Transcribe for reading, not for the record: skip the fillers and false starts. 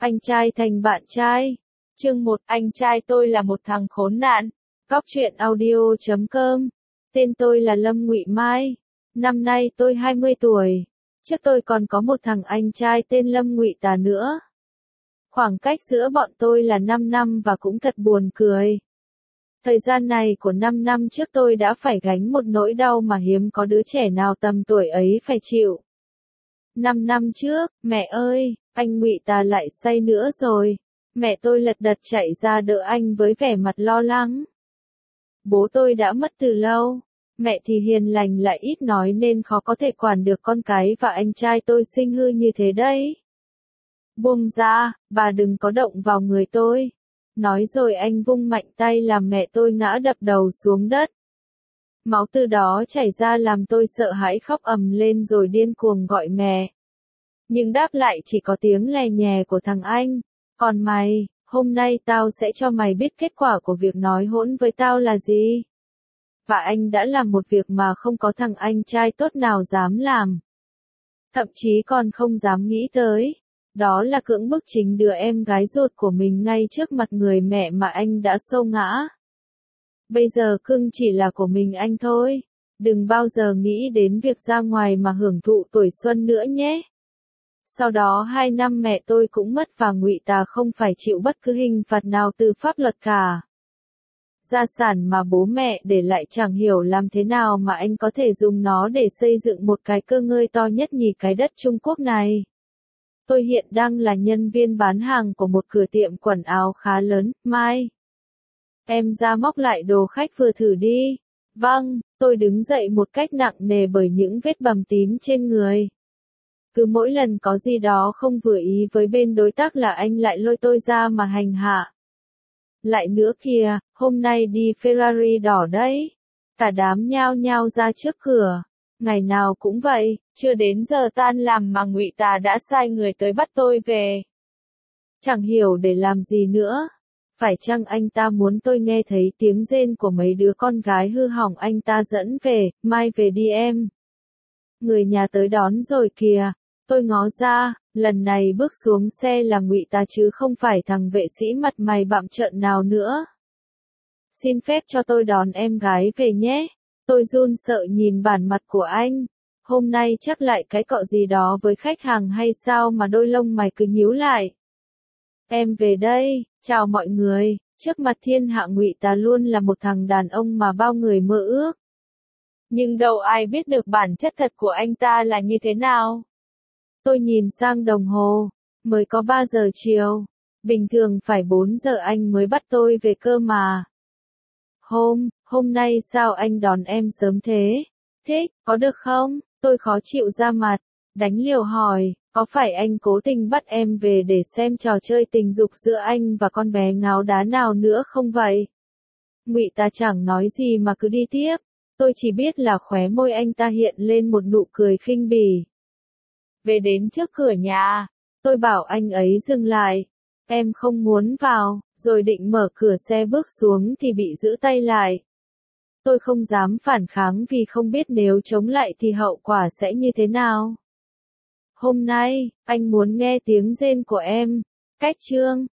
Anh trai thành bạn trai. Chương 1, anh trai tôi là một thằng khốn nạn. Cóc truyện audio.com. Tên tôi là Lâm Ngụy Mai. Năm nay tôi 20 tuổi. Trước tôi còn có một thằng anh trai tên Lâm Ngụy Tà nữa. Khoảng cách giữa bọn tôi là 5 năm và cũng thật buồn cười. Thời gian này của 5 năm trước tôi đã phải gánh một nỗi đau mà hiếm có đứa trẻ nào tầm tuổi ấy phải chịu. 5 năm trước, mẹ ơi, anh Ngụy Tà lại say nữa rồi. Mẹ tôi lật đật chạy ra đỡ anh với vẻ mặt lo lắng. Bố tôi đã mất từ lâu. Mẹ thì hiền lành lại ít nói nên khó có thể quản được con cái và anh trai tôi sinh hư như thế đấy. Buông ra, bà đừng có động vào người tôi. Nói rồi anh vung mạnh tay làm mẹ tôi ngã đập đầu xuống đất. Máu từ đó chảy ra làm tôi sợ hãi khóc ầm lên rồi điên cuồng gọi mẹ. Nhưng đáp lại chỉ có tiếng lè nhè của thằng anh. Còn mày, hôm nay tao sẽ cho mày biết kết quả của việc nói hỗn với tao là gì. Và anh đã làm một việc mà không có thằng anh trai tốt nào dám làm. Thậm chí còn không dám nghĩ tới. Đó là cưỡng bức chính đứa em gái ruột của mình ngay trước mặt người mẹ mà anh đã xô ngã. Bây giờ cưng chỉ là của mình anh thôi. Đừng bao giờ nghĩ đến việc ra ngoài mà hưởng thụ tuổi xuân nữa nhé. Sau đó 2 năm mẹ tôi cũng mất và Ngụy Tà không phải chịu bất cứ hình phạt nào từ pháp luật cả. Gia sản mà bố mẹ để lại chẳng hiểu làm thế nào mà anh có thể dùng nó để xây dựng một cái cơ ngơi to nhất nhì cái đất Trung Quốc này. Tôi hiện đang là nhân viên bán hàng của một cửa tiệm quần áo khá lớn, Mai. Em ra móc lại đồ khách vừa thử đi. Vâng, tôi đứng dậy một cách nặng nề bởi những vết bầm tím trên người. Cứ mỗi lần có gì đó không vừa ý với bên đối tác là anh lại lôi tôi ra mà hành hạ. Lại nữa kìa, hôm nay đi Ferrari đỏ đấy. Cả đám nhao nhao ra trước cửa. Ngày nào cũng vậy, chưa đến giờ tan làm mà Ngụy Tà đã sai người tới bắt tôi về. Chẳng hiểu để làm gì nữa. Phải chăng anh ta muốn tôi nghe thấy tiếng rên của mấy đứa con gái hư hỏng anh ta dẫn về, mai về đi em. Người nhà tới đón rồi kìa. Tôi ngó ra, lần này bước xuống xe là Ngụy Tà chứ không phải thằng vệ sĩ mặt mày bặm trợn nào nữa. Xin phép cho tôi đón em gái về nhé. Tôi run sợ nhìn bản mặt của anh. Hôm nay chắc lại cái cọ gì đó với khách hàng hay sao mà đôi lông mày cứ nhíu lại. Em về đây, chào mọi người, trước mặt thiên hạ Ngụy Tà luôn là một thằng đàn ông mà bao người mơ ước. Nhưng đâu ai biết được bản chất thật của anh ta là như thế nào. Tôi nhìn sang đồng hồ, mới có 3 giờ chiều. Bình thường phải 4 giờ anh mới bắt tôi về cơ mà. Hôm nay sao anh đón em sớm thế? Thế, có được không? Tôi khó chịu ra mặt, đánh liều hỏi, có phải anh cố tình bắt em về để xem trò chơi tình dục giữa anh và con bé ngáo đá nào nữa không vậy? Ngụy Tà chẳng nói gì mà cứ đi tiếp. Tôi chỉ biết là khóe môi anh ta hiện lên một nụ cười khinh bỉ. Về đến trước cửa nhà, tôi bảo anh ấy dừng lại. Em không muốn vào, rồi định mở cửa xe bước xuống thì bị giữ tay lại. Tôi không dám phản kháng vì không biết nếu chống lại thì hậu quả sẽ như thế nào. Hôm nay, anh muốn nghe tiếng rên của em. Cách chương.